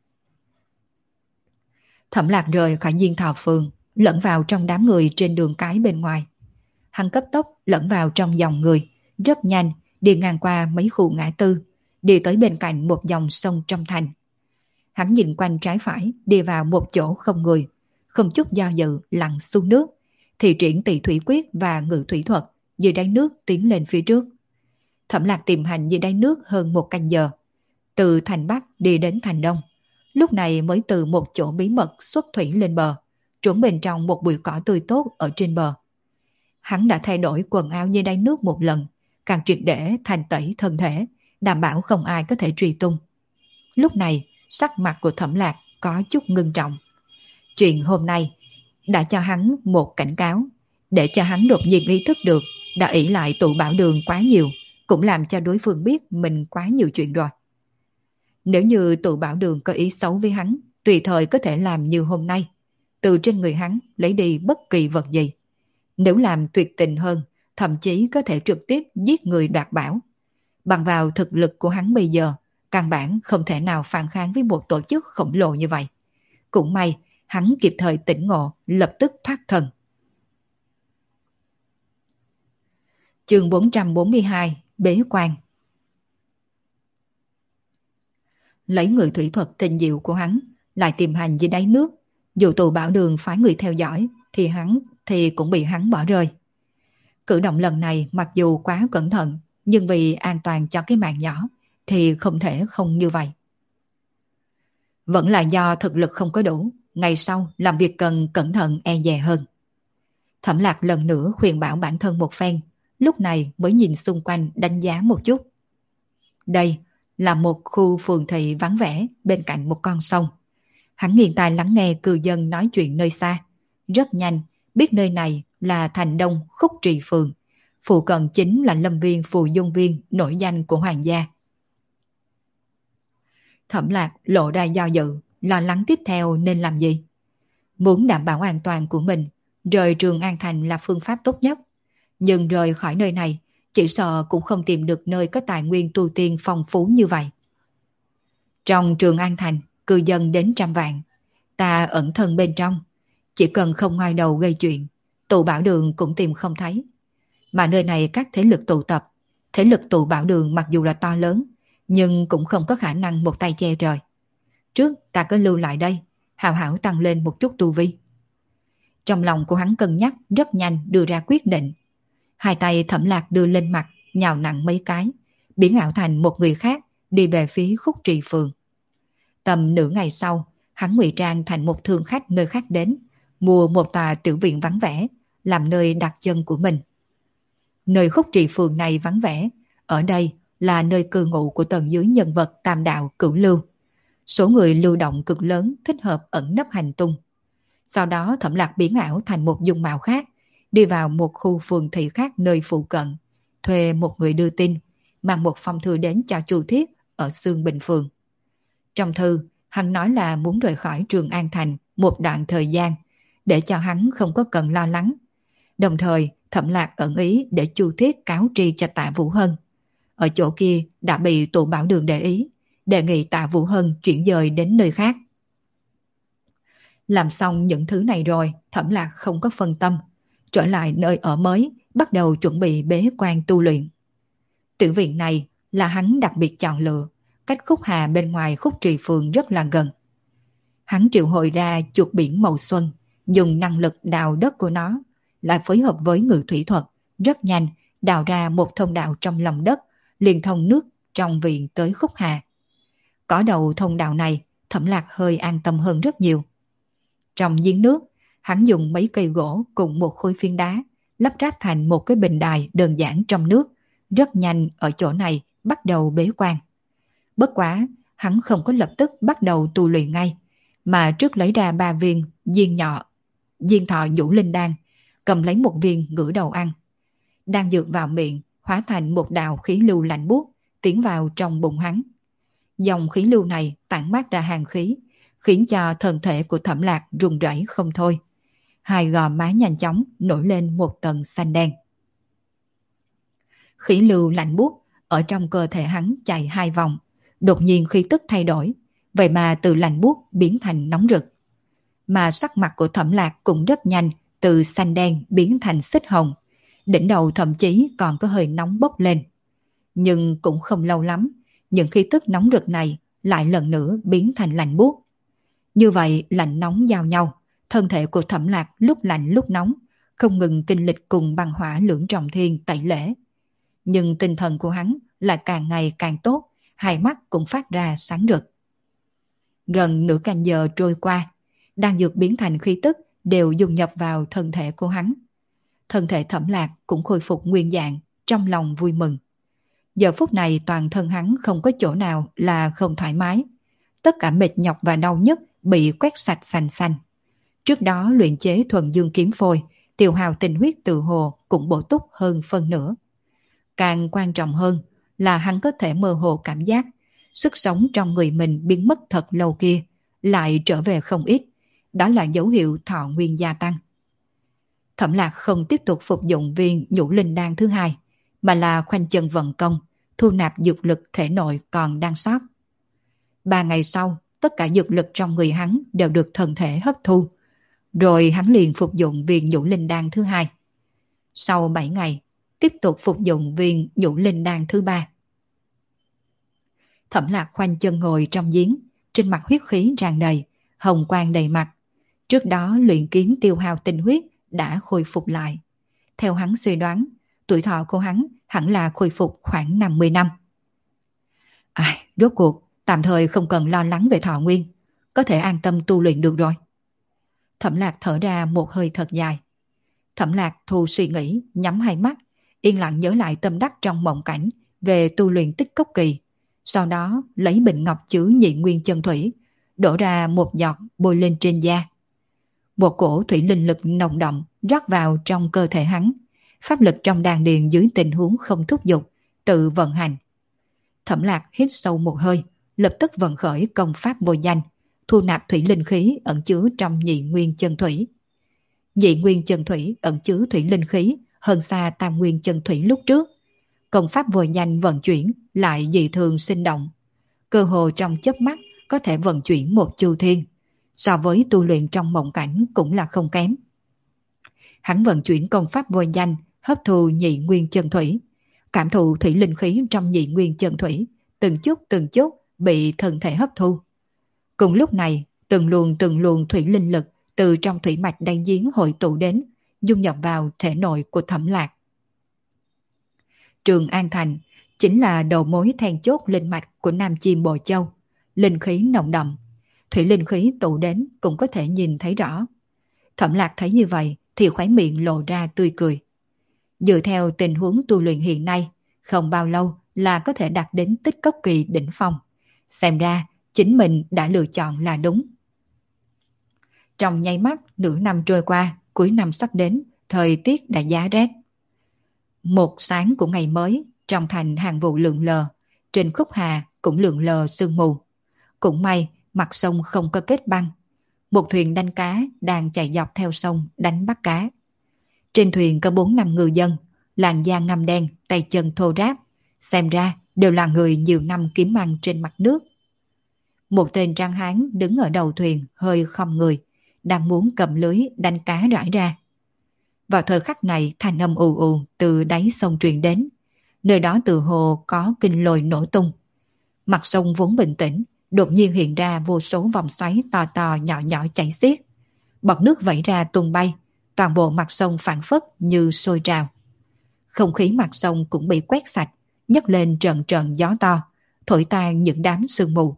Thẩm Lạc rời khỏi Diên Thọ Phường, lẫn vào trong đám người trên đường cái bên ngoài. Hắn cấp tốc lẫn vào trong dòng người, rất nhanh đi ngang qua mấy khu ngã tư, đi tới bên cạnh một dòng sông trong thành. Hắn nhìn quanh trái phải, đi vào một chỗ không người, không chút do dự lặn xuống nước, thì triển Tỳ thủy quyết và ngự thủy thuật dưới đáy nước tiến lên phía trước. Thẩm Lạc tìm hành dưới đáy nước hơn một canh giờ, từ thành Bắc đi đến thành Đông, lúc này mới từ một chỗ bí mật xuất thủy lên bờ, trốn bên trong một bụi cỏ tươi tốt ở trên bờ. Hắn đã thay đổi quần áo dưới đáy nước một lần, càng triệt để thanh tẩy thân thể, đảm bảo không ai có thể truy tung. Lúc này, sắc mặt của Thẩm Lạc có chút ngưng trọng. Chuyện hôm nay đã cho hắn một cảnh cáo, để cho hắn đột nhiên ý thức được đã ỷ lại tụ bảo đường quá nhiều, cũng làm cho đối phương biết mình quá nhiều chuyện rồi. Nếu như tụ bảo đường có ý xấu với hắn, tùy thời có thể làm như hôm nay, từ trên người hắn lấy đi bất kỳ vật gì. Nếu làm tuyệt tình hơn, thậm chí có thể trực tiếp giết người đoạt bảo. Bằng vào thực lực của hắn bây giờ, căn bản không thể nào phản kháng với một tổ chức khổng lồ như vậy. Cũng may, hắn kịp thời tỉnh ngộ, lập tức thoát thân. Chương 442, Bế quan. Lấy người thủy thuật tinh diệu của hắn, lại tìm hành dưới đáy nước. Dù tù bảo đường phái người theo dõi, thì cũng bị hắn bỏ rơi. Cử động lần này mặc dù quá cẩn thận, nhưng vì an toàn cho cái mạng nhỏ, thì không thể không như vậy. Vẫn là do thực lực không có đủ, ngày sau làm việc cần cẩn thận e dè hơn. Thẩm Lạc lần nữa khuyên bảo bản thân một phen, lúc này mới nhìn xung quanh đánh giá một chút. Đây là một khu phường thị vắng vẻ bên cạnh một con sông. Hắn nghiêng tai lắng nghe cư dân nói chuyện nơi xa. Rất nhanh biết nơi này là thành Đông Khúc Trì Phường. Phụ cận chính là lâm viên Phù Dung Viên nổi danh của hoàng gia. Thẩm Lạc lộ ra do dự, lo lắng tiếp theo nên làm gì. Muốn đảm bảo an toàn của mình, rời Trường An Thành là phương pháp tốt nhất. Nhưng rời khỏi nơi này, chỉ sợ cũng không tìm được nơi có tài nguyên tu tiên phong phú như vậy. Trong Trường An Thành, cư dân đến 100 vạn. Ta ẩn thân bên trong, chỉ cần không ngoài đầu gây chuyện, tụ bảo đường cũng tìm không thấy. Mà nơi này các thế lực tụ tập, thế lực tụ bảo đường mặc dù là to lớn, nhưng cũng không có khả năng một tay che trời. Trước ta cứ lưu lại đây, hào hảo tăng lên một chút tu vi. Trong lòng của hắn cân nhắc rất nhanh đưa ra quyết định. Hai tay Thẩm Lạc đưa lên mặt, nhào nặng mấy cái, biến ảo thành một người khác đi về phía Khúc Trì Phường. Tầm nửa ngày sau, hắn ngụy trang thành một thương khách nơi khác đến, mua một tòa tiểu viện vắng vẻ, làm nơi đặt chân của mình. Nơi Khúc Trì Phường này vắng vẻ, ở đây là nơi cư ngụ của tầng dưới nhân vật tam đạo cửu lưu. Số người lưu động cực lớn thích hợp ẩn nấp hành tung. Sau đó Thẩm Lạc biến ảo thành một dung mạo khác, đi vào một khu phường thị khác nơi phụ cận, thuê một người đưa tin, mang một phong thư đến cho Chu Thiết ở Xương Bình Phường. Trong thư, hắn nói là muốn rời khỏi Trường An Thành một đoạn thời gian, để cho hắn không có cần lo lắng. Đồng thời, Thẩm Lạc ẩn ý để Chu Thiết cáo tri cho Tạ Vũ Hân. Ở chỗ kia đã bị tụ bảo đường để ý, đề nghị Tạ Vũ Hân chuyển dời đến nơi khác. Làm xong những thứ này rồi, Thẩm Lạc không có phân tâm, trở lại nơi ở mới, bắt đầu chuẩn bị bế quan tu luyện. Tiểu viện này là hắn đặc biệt chọn lựa, cách Khúc Hà bên ngoài Khúc Trì Phường rất là gần. Hắn triệu hồi ra chuột biển màu xuân, dùng năng lực đào đất của nó, lại phối hợp với ngự thủy thuật, rất nhanh đào ra một thông đạo trong lòng đất, liền thông nước trong viện tới khúc hà. Có đầu thông đạo này, Thẩm Lạc hơi an tâm hơn rất nhiều. Trong giếng nước, hắn dùng mấy cây gỗ cùng một khối phiến đá, lắp ráp thành một cái bình đài đơn giản trong nước, rất nhanh ở chỗ này bắt đầu bế quan. Bất quá, hắn không có lập tức bắt đầu tu luyện ngay, mà trước lấy ra 3 viên diên thọ nhũ linh đan, cầm lấy một viên ngửa đầu ăn. Đang dược vào miệng, hóa thành một đạo khí lưu lạnh buốt tiến vào trong bụng hắn. Dòng khí lưu này tản mát ra hàn khí, khiến cho thân thể của Thẩm Lạc run rẩy không thôi. Hai gò má nhanh chóng nổi lên một tầng xanh đen. Khí lưu lạnh buốt ở trong cơ thể hắn chạy 2 vòng, đột nhiên khí tức thay đổi, vậy mà từ lạnh buốt biến thành nóng rực. Mà sắc mặt của Thẩm Lạc cũng rất nhanh, từ xanh đen biến thành xích hồng, đỉnh đầu thậm chí còn có hơi nóng bốc lên. Nhưng cũng không lâu lắm, những khí tức nóng rực này lại lần nữa biến thành lạnh buốt. Như vậy lạnh nóng giao nhau, thân thể của Thẩm Lạc lúc lạnh lúc nóng, không ngừng kinh lịch cùng băng hỏa lưỡng trọng thiên tẩy lễ. Nhưng tinh thần của hắn lại càng ngày càng tốt, hai mắt cũng phát ra sáng rực. Gần nửa canh giờ trôi qua, đan dược biến thành khí tức đều dung nhập vào thân thể của hắn. Thân thể Thẩm Lạc cũng khôi phục nguyên dạng, trong lòng vui mừng. Giờ phút này toàn thân hắn không có chỗ nào là không thoải mái. Tất cả mệt nhọc và đau nhức bị quét sạch sành xanh. Trước đó luyện chế thuần dương kiếm phôi, tiêu hao tinh huyết từ hồ cũng bổ túc hơn phân nửa. Càng quan trọng hơn là hắn có thể mơ hồ cảm giác sức sống trong người mình biến mất thật lâu kia lại trở về không ít. Đó là dấu hiệu thọ nguyên gia tăng. Thẩm Lạc không tiếp tục phục dụng viên nhũ linh đan thứ hai, mà là khoanh chân vận công, thu nạp dược lực thể nội còn đang sót. 3 ngày sau, tất cả dược lực trong người hắn đều được thân thể hấp thu, rồi hắn liền phục dụng viên nhũ linh đan thứ hai. Sau 7 ngày, tiếp tục phục dụng viên nhũ linh đan thứ ba. Thẩm Lạc khoanh chân ngồi trong giếng, trên mặt huyết khí tràn đầy, hồng quang đầy mặt. Trước đó luyện kiếm tiêu hao tinh huyết đã khôi phục lại. Theo hắn suy đoán, tuổi thọ của hắn hẳn là khôi phục khoảng 50 năm. Rốt cuộc, tạm thời không cần lo lắng về thọ nguyên, có thể an tâm tu luyện được rồi. Thẩm Lạc thở ra một hơi thật dài. Thẩm Lạc thu suy nghĩ, nhắm hai mắt, yên lặng nhớ lại tâm đắc trong mộng cảnh về tu luyện tích cốc kỳ. Sau đó lấy bình ngọc chứa nhị nguyên chân thủy, đổ ra một giọt bôi lên trên da. Một cổ thủy linh lực nồng đậm rót vào trong cơ thể hắn. Pháp lực trong đan điền dưới tình huống không thúc giục, tự vận hành. Thẩm Lạc hít sâu một hơi, lập tức vận khởi công pháp vô danh, thu nạp thủy linh khí ẩn chứa trong nhị nguyên chân thủy. Nhị nguyên chân thủy ẩn chứa thủy linh khí hơn xa tam nguyên chân thủy lúc trước. Công pháp vô danh vận chuyển lại dị thường sinh động. Cơ hồ trong chớp mắt có thể vận chuyển một chu thiên. So với tu luyện trong mộng cảnh cũng là không kém. Hắn vận chuyển công pháp vô danh, hấp thu nhị nguyên chân thủy, cảm thụ thủy linh khí trong nhị nguyên chân thủy, từng chút bị thân thể hấp thu. Cùng lúc này, từng luồng thủy linh lực từ trong thủy mạch đan giếng hội tụ đến, dung nhập vào thể nội của Thẩm Lạc. Trường An Thành chính là đầu mối then chốt linh mạch của Nam Chiêm Bồ Châu, linh khí nồng đậm, thủy linh khí tụ đến cũng có thể nhìn thấy rõ. Thẩm Lạc thấy như vậy thì khóe miệng lộ ra tươi cười. Dựa theo tình huống tu luyện hiện nay, không bao lâu là có thể đạt đến tích cốc kỳ đỉnh phong. Xem ra chính mình đã lựa chọn là đúng. Trong nháy mắt nửa năm trôi qua, cuối năm sắp đến, thời tiết đã giá rét. Một sáng của ngày mới, trong thành hàng vụ lượn lờ, trên khúc hà cũng lượn lờ sương mù. Cũng may mặt sông không có kết băng. Một thuyền đánh cá đang chạy dọc theo sông đánh bắt cá. Trên thuyền có 4-5 ngư dân, làn da ngăm đen, tay chân thô ráp, xem ra đều là người nhiều năm kiếm ăn trên mặt nước. Một tên tráng hán đứng ở đầu thuyền hơi khom người, đang muốn cầm lưới đánh cá rải ra. Vào thời khắc này thanh âm ù ù từ đáy sông truyền đến, nơi đó từ hồ có kinh lôi nổ tung. Mặt sông vốn bình tĩnh, đột nhiên hiện ra vô số vòng xoáy to to nhỏ nhỏ chảy xiết. Bọt nước vẩy ra tung bay, toàn bộ mặt sông phảng phất như sôi trào. Không khí mặt sông cũng bị quét sạch, nhấc lên trận trận gió to, thổi tan những đám sương mù.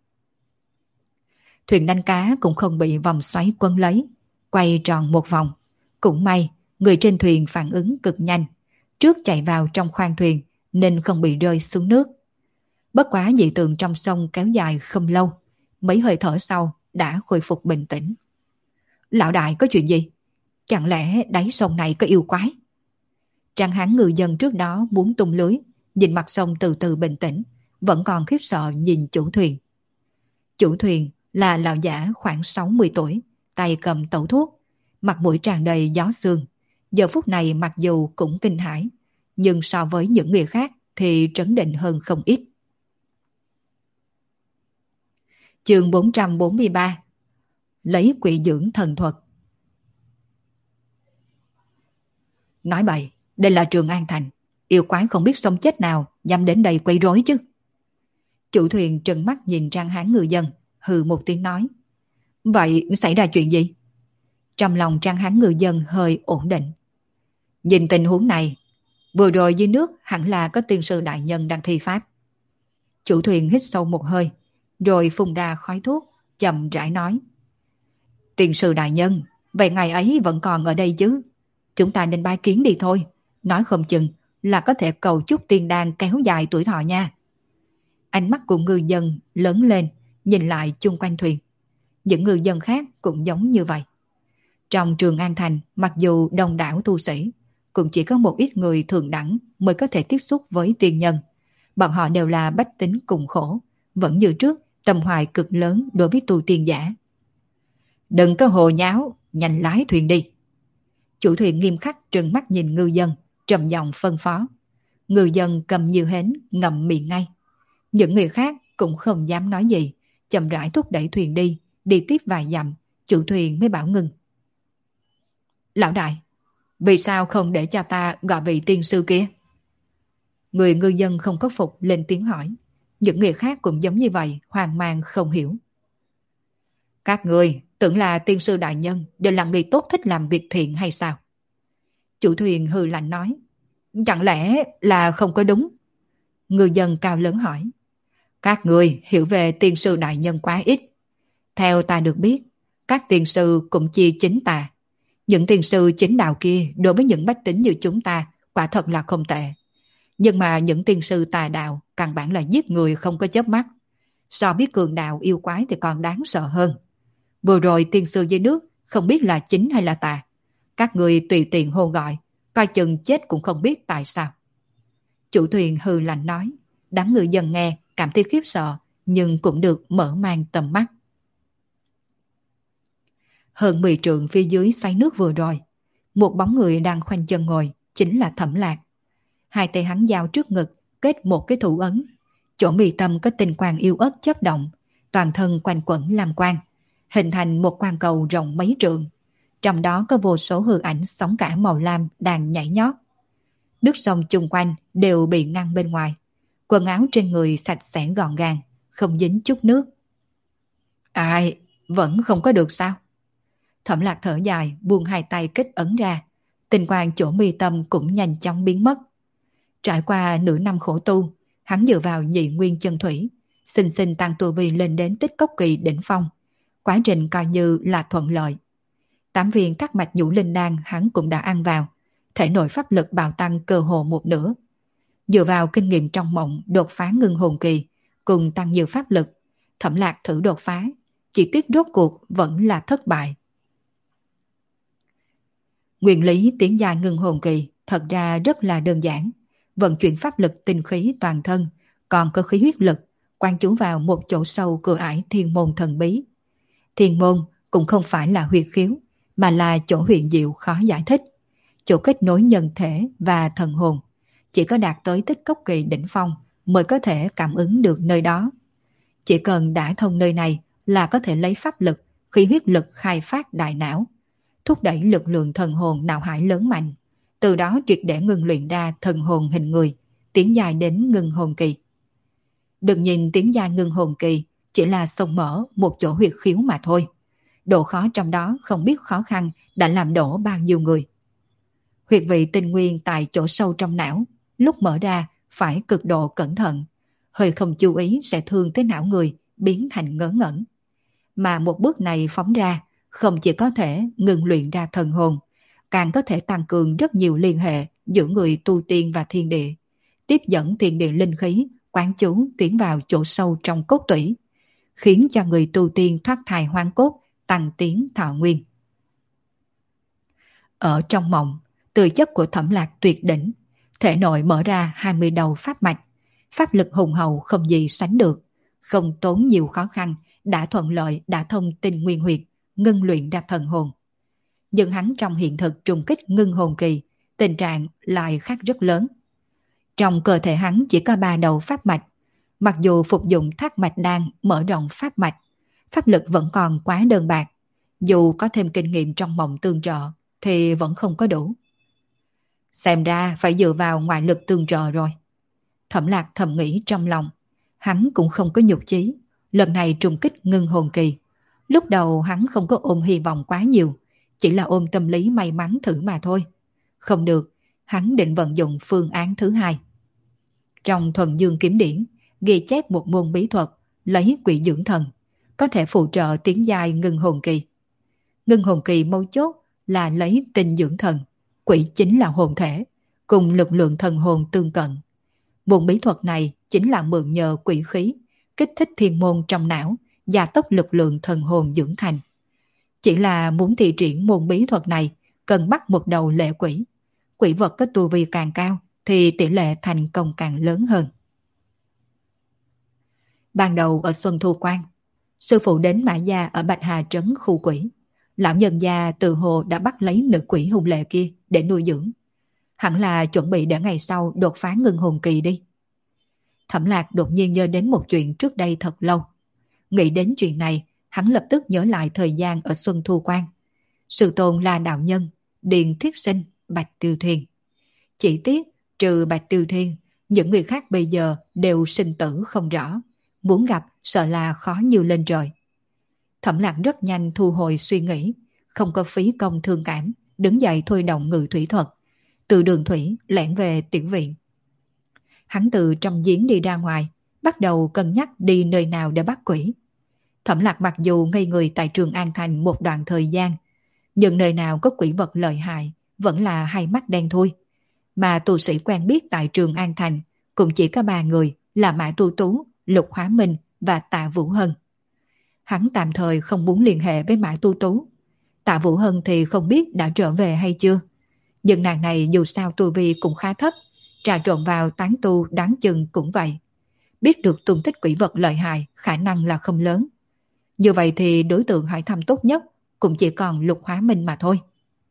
Thuyền đánh cá cũng không bị vòng xoáy quấn lấy, quay tròn một vòng. Cũng may, người trên thuyền phản ứng cực nhanh, trước chạy vào trong khoang thuyền nên không bị rơi xuống nước. Bất quá dị tượng trong sông kéo dài không lâu, mấy hơi thở sau đã khôi phục bình tĩnh. Lão đại có chuyện gì? Chẳng lẽ đáy sông này có yêu quái? Trang hán ngư dân trước đó muốn tung lưới, nhìn mặt sông từ từ bình tĩnh, vẫn còn khiếp sợ nhìn chủ thuyền. Chủ thuyền là lão giả khoảng 60 tuổi, tay cầm tẩu thuốc, mặt mũi tràn đầy gió sương. Giờ phút này mặc dù cũng kinh hãi, nhưng so với những người khác thì trấn định hơn không ít. Chương 443. Lấy quỷ dưỡng thần thuật. Nói bậy, đây là Trường An Thành, yêu quái không biết sống chết nào dám đến đây quấy rối chứ. Chủ thuyền trừng mắt nhìn Trang hán ngư dân, hừ một tiếng nói. Vậy xảy ra chuyện gì? Trong lòng Trang hán ngư dân hơi ổn định. Nhìn tình huống này, vừa rồi dưới nước hẳn là có tiên sư đại nhân đang thi pháp. Chủ thuyền hít sâu một hơi, rồi phun ra khói thuốc, chậm rãi nói. Tiên sư đại nhân, vậy ngày ấy vẫn còn ở đây chứ? Chúng ta nên bái kiến đi thôi, nói không chừng là có thể cầu chúc tiên đan kéo dài tuổi thọ nha. Ánh mắt của ngư dân lớn lên, nhìn lại chung quanh thuyền. Những ngư dân khác cũng giống như vậy. Trong Trường An Thành, mặc dù đông đảo tu sĩ, cũng chỉ có một ít người thượng đẳng mới có thể tiếp xúc với tiên nhân. Bọn họ đều là bách tính cùng khổ, vẫn như trước tâm hoài cực lớn đối với tu tiên giả. Đừng có hồ nháo, nhanh lái thuyền đi. Chủ thuyền nghiêm khắc trừng mắt nhìn ngư dân, trầm giọng phân phó. Ngư dân cầm như hến, ngậm miệng ngay. Những người khác cũng không dám nói gì, chậm rãi thúc đẩy thuyền đi tiếp vài dặm, chủ thuyền mới bảo ngừng. Lão đại, vì sao không để cho ta gọi vị tiên sư kia? Người ngư dân không có phục lên tiếng hỏi. Những người khác cũng giống như vậy, hoang mang không hiểu. Các người tưởng là tiên sư đại nhân đều là người tốt thích làm việc thiện hay sao? Chủ thuyền hừ lạnh nói. Chẳng lẽ là không có đúng? Ngư dân cao lớn hỏi. Các người hiểu về tiên sư đại nhân quá ít. Theo ta được biết, các tiên sư cũng chia chính tà. Những tiên sư chính đạo kia đối với những bách tính như chúng ta quả thật là không tệ. Nhưng mà những tiên sư tà đạo căn bản là giết người không có chớp mắt. So với cường đạo yêu quái thì còn đáng sợ hơn. Vừa rồi tiên sư dưới nước không biết là chính hay là tà. Các người tùy tiện hô gọi, coi chừng chết cũng không biết tại sao. Chủ thuyền hừ lạnh nói. Đám người dần nghe cảm thấy khiếp sợ, nhưng cũng được mở mang tầm mắt. Hơn 10 trượng phía dưới xoáy nước vừa rồi, một bóng người đang khoanh chân ngồi, chính là Thẩm Lạc. Hai tay hắn giao trước ngực, kết một cái thủ ấn. Chỗ mi tâm có tinh quang yêu ớt chớp động, toàn thân quanh quẩn làm quang, hình thành một quang cầu rộng mấy trượng. Trong đó có vô số hư ảnh sóng cả màu lam đang nhảy nhót. Nước sông chung quanh đều bị ngăn bên ngoài. Quần áo trên người sạch sẽ gọn gàng, không dính chút nước. Ai, vẫn không có được sao? Thẩm Lạc thở dài, buông hai tay kết ấn ra. Tinh quang chỗ mi tâm cũng nhanh chóng biến mất. Trải qua nửa năm khổ tu, hắn dựa vào nhị nguyên chân thủy, sinh sinh tăng tu vi lên đến tích cốc kỳ đỉnh phong. Quá trình coi như là thuận lợi. 8 viên tắc mạch nhũ linh đan hắn cũng đã ăn vào, thể nội pháp lực bạo tăng cơ hồ một nửa. Dựa vào kinh nghiệm trong mộng đột phá ngưng hồn kỳ, cùng tăng nhiều pháp lực, Thẩm Lạc thử đột phá, chỉ tiếc rốt cuộc vẫn là thất bại. Nguyên lý tiến giai ngưng hồn kỳ thật ra rất là đơn giản, vận chuyển pháp lực tinh khí toàn thân, còn có khí huyết lực, quan chú vào một chỗ sâu cửa ải thiên môn thần bí. Thiên môn cũng không phải là huyệt khiếu, mà là chỗ huyền diệu khó giải thích, chỗ kết nối nhân thể và thần hồn. Chỉ có đạt tới tích cốc kỳ đỉnh phong mới có thể cảm ứng được nơi đó. Chỉ cần đã thông nơi này là có thể lấy pháp lực, khí huyết lực khai phát đại não, thúc đẩy lực lượng thần hồn não hải lớn mạnh, từ đó triệt để ngưng luyện ra thần hồn hình người, tiến dài đến ngưng hồn kỳ. Đừng nhìn tiến dài ngưng hồn kỳ chỉ là xông mở một chỗ huyệt khiếu mà thôi. độ khó trong đó không biết khó khăn đã làm đổ bao nhiêu người. Huyệt vị tinh nguyên tại chỗ sâu trong não, lúc mở ra phải cực độ cẩn thận, hơi không chú ý sẽ thương tới não người, biến thành ngớ ngẩn. Mà một bước này phóng ra, không chỉ có thể ngừng luyện ra thần hồn, càng có thể tăng cường rất nhiều liên hệ giữa người tu tiên và thiên địa, tiếp dẫn thiên địa linh khí, quán chú tiến vào chỗ sâu trong cốt tủy, khiến cho người tu tiên thoát thai hoang cốt, tăng tiến thọ nguyên. Ở trong mộng, tư chất của Thẩm Lạc tuyệt đỉnh, thể nội mở ra 20 đầu pháp mạch, pháp lực hùng hậu không gì sánh được, không tốn nhiều khó khăn, đã thuận lợi đã thông tinh nguyên huyệt, ngưng luyện ra thần hồn. Nhưng hắn trong hiện thực trùng kích ngưng hồn kỳ, tình trạng lại khác rất lớn. Trong cơ thể hắn chỉ có 3 đầu pháp mạch, mặc dù phục dụng thác mạch đan mở rộng pháp mạch, pháp lực vẫn còn quá đơn bạc, dù có thêm kinh nghiệm trong mộng tương trợ thì vẫn không có đủ. Xem ra phải dựa vào ngoại lực tương trợ rồi. Thẩm Lạc thầm nghĩ trong lòng, hắn cũng không có nhục chí, lần này trùng kích ngưng hồn kỳ. Lúc đầu hắn không có ôm hy vọng quá nhiều, chỉ là ôm tâm lý may mắn thử mà thôi. Không được, hắn định vận dụng phương án thứ hai. Trong Thuần Dương Kiếm Điển, ghi chép một môn bí thuật, lấy quỷ dưỡng thần, có thể phụ trợ tiến giai ngưng hồn kỳ. Ngưng hồn kỳ mấu chốt là lấy tinh dưỡng thần, quỷ chính là hồn thể, cùng lực lượng thần hồn tương cận. Môn bí thuật này chính là mượn nhờ quỷ khí, kích thích thiên môn trong não, gia tốc lực lượng thần hồn dưỡng thành. Chỉ là muốn thi triển môn bí thuật này, cần bắt một đầu lệ quỷ. Quỷ vật có tu vi càng cao, thì tỷ lệ thành công càng lớn hơn. Ban đầu ở Xuân Thu Quan, sư phụ đến Mã Gia ở Bạch Hà Trấn khu quỷ. Lão nhân gia từ hồ đã bắt lấy nữ quỷ hung lệ kia để nuôi dưỡng. Hẳn là chuẩn bị để ngày sau đột phá ngưng hồn kỳ đi. Thẩm Lạc đột nhiên nhớ đến một chuyện trước đây thật lâu. Nghĩ đến chuyện này, hắn lập tức nhớ lại thời gian ở Xuân Thu Quan. Sư tôn là đạo nhân, Điền Thiết Sinh, Bạch Tiêu Thiên. Chỉ tiếc, trừ Bạch Tiêu Thiên, những người khác bây giờ đều sinh tử không rõ. Muốn gặp sợ là khó như lên trời. Thẩm Lạc rất nhanh thu hồi suy nghĩ, không có phí công thương cảm, đứng dậy thôi động ngự thủy thuật, từ đường thủy lẻn về tiểu viện. Hắn từ trong giếng đi ra ngoài, bắt đầu cân nhắc đi nơi nào để bắt quỷ. Thẩm Lạc mặc dù ngây người tại Trường An Thành một đoạn thời gian, nhưng nơi nào có quỷ vật lợi hại vẫn là hai mắt đen thui. Mà tu sĩ quen biết tại Trường An Thành cũng chỉ có 3 người là Mã Tu Tú, Lục Hóa Minh và Tạ Vũ Hân. Hắn tạm thời không muốn liên hệ với Mã Tu Tú. Tạ Vũ Hân thì không biết đã trở về hay chưa. Nhưng nàng này dù sao tu vi cũng khá thấp, trà trộn vào tán tu đáng chừng cũng vậy. Biết được tung tích quỷ vật lợi hại khả năng là không lớn. Như vậy thì đối tượng hỏi thăm tốt nhất cũng chỉ còn Lục Hóa Minh mà thôi.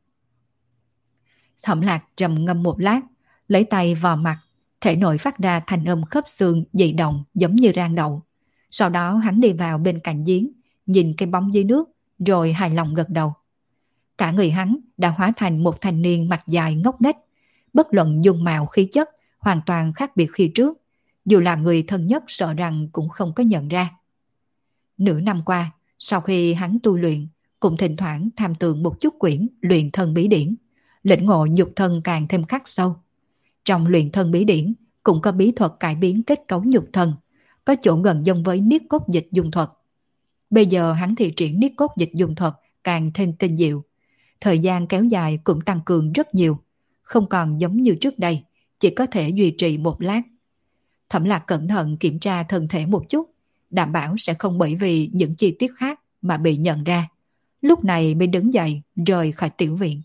Thẩm Lạc trầm ngâm một lát, lấy tay vò mặt, thể nội phát ra thanh âm khớp xương dị động giống như rang đậu. Sau đó hắn đi vào bên cạnh giếng, nhìn cái bóng dưới nước, rồi hài lòng gật đầu. Cả người hắn đã hóa thành một thanh niên mặt dài ngốc nghếch, bất luận dung mạo khí chất, hoàn toàn khác biệt khi trước. Dù là người thân nhất sợ rằng cũng không có nhận ra. Nửa năm qua, sau khi hắn tu luyện, cũng thỉnh thoảng tham tưởng một chút quyển luyện thân bí điển, lĩnh ngộ nhục thân càng thêm khắc sâu. Trong luyện thân bí điển cũng có bí thuật cải biến kết cấu nhục thân, có chỗ gần giống với niết cốt dịch dung thuật. Bây giờ hắn thị triển niết cốt dịch dung thuật càng thêm tinh diệu. Thời gian kéo dài cũng tăng cường rất nhiều, không còn giống như trước đây, chỉ có thể duy trì một lát. Thẩm Lạc cẩn thận kiểm tra thân thể một chút, đảm bảo sẽ không bởi vì những chi tiết khác mà bị nhận ra. Lúc này mới đứng dậy rời khỏi tiểu viện.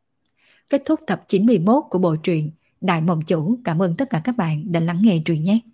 Kết thúc tập 91 của bộ truyện Đại Mộng Chủ. Cảm ơn tất cả các bạn đã lắng nghe truyện nhé.